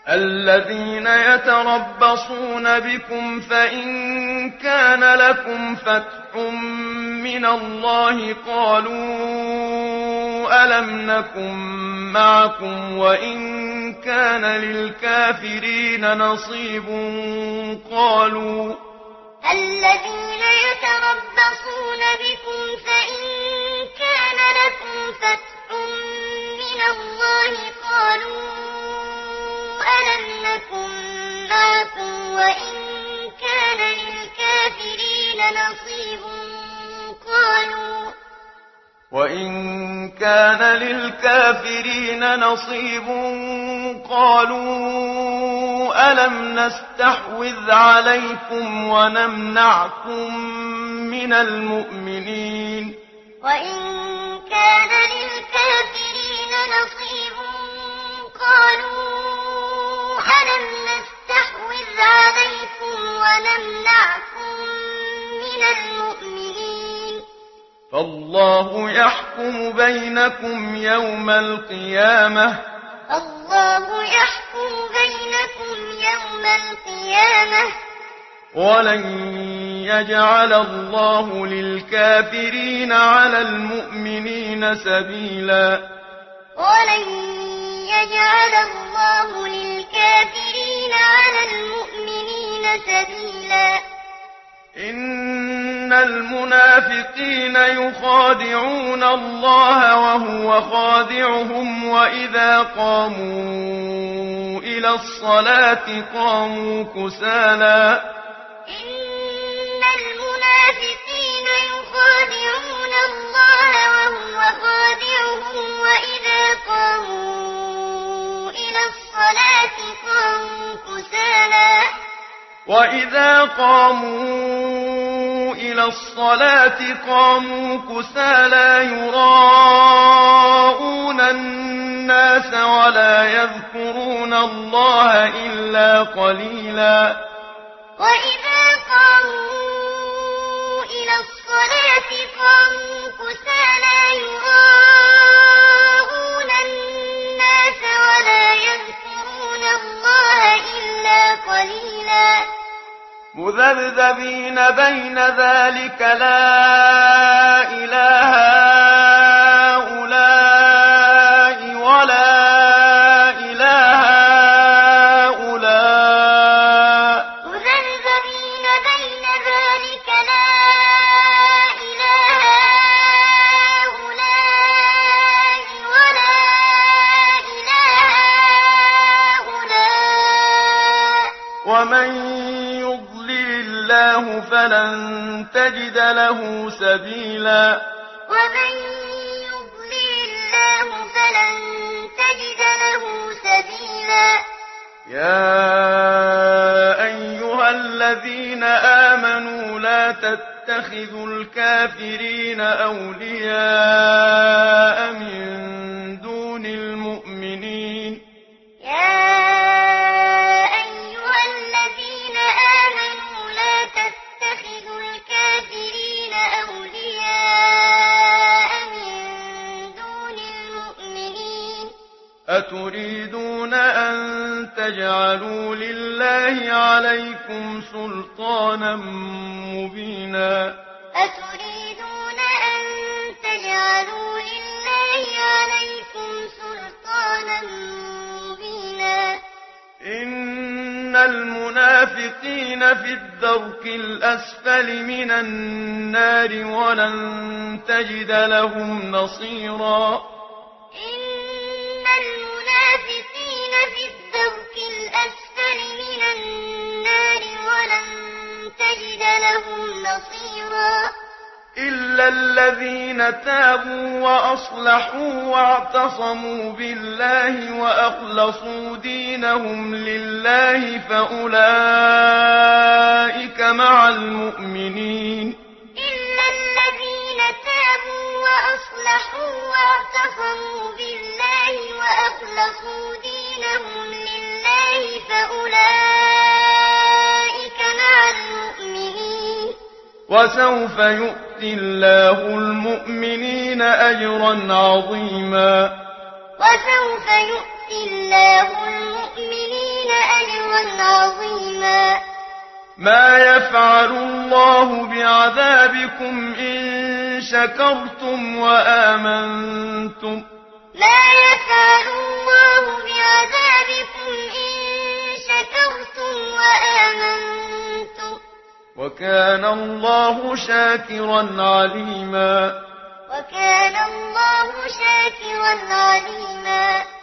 الذين يتربصون بكم فإن كان لكم فتح من الله قالوا ألم نكن معكم وإن كان للكافرين نصيب قالوا الذين يتربصون بكم فإن كان لكم فتح من الله قالوا ألم نكن معكم وإن كان للكافرين نصيب قالوا ألم نستحوذ عليكم ونمنعكم من المؤمنين وإن كان للكافرين نصيب قالوا ألم نستحوذ عليكم ونمنعكم من المؤمنين فالله يحكم بينكم يوم القيامة ولن يجعل الله للكافرين على المؤمنين سبيلا إن المنافقين يخادعون الله وهو خادعهم وإذا قاموا إلى الصلاة قاموا كسالى وإذا قاموا إلى الصلاة قاموا كسالى يراءون الناس ولا يذكرون الله إلا قليلا مذبذبين بين ذلك لا إله هؤلاء ولا إله هؤلاء ومن يضلل الله فلن تجد له سبيلا يا أيها الذين آمنوا لا تتخذوا الكافرين أولياء من دون المؤمنين أتريدون أن تجعلوا لله عليكم سلطانا مبينا إن المنافقين في الدرك الأسفل من النار ولن تجد لهم نصيرا إلا الذين تابوا وأصلحوا واعتصموا بالله وأخلصوا دينهم لله فأولئك مع المؤمنين وسوف يؤتي الله المؤمنين أجرا عظيما وسوف يؤتي الله المؤمنين عظيما. ما يفعل الله بعذابكم إن شكرتم وآمنتم ما يفعل الله بعذابكم إن شكرتم وآمنتم وكان الله شاكرا عليما. وكان الله شاكرا عليما.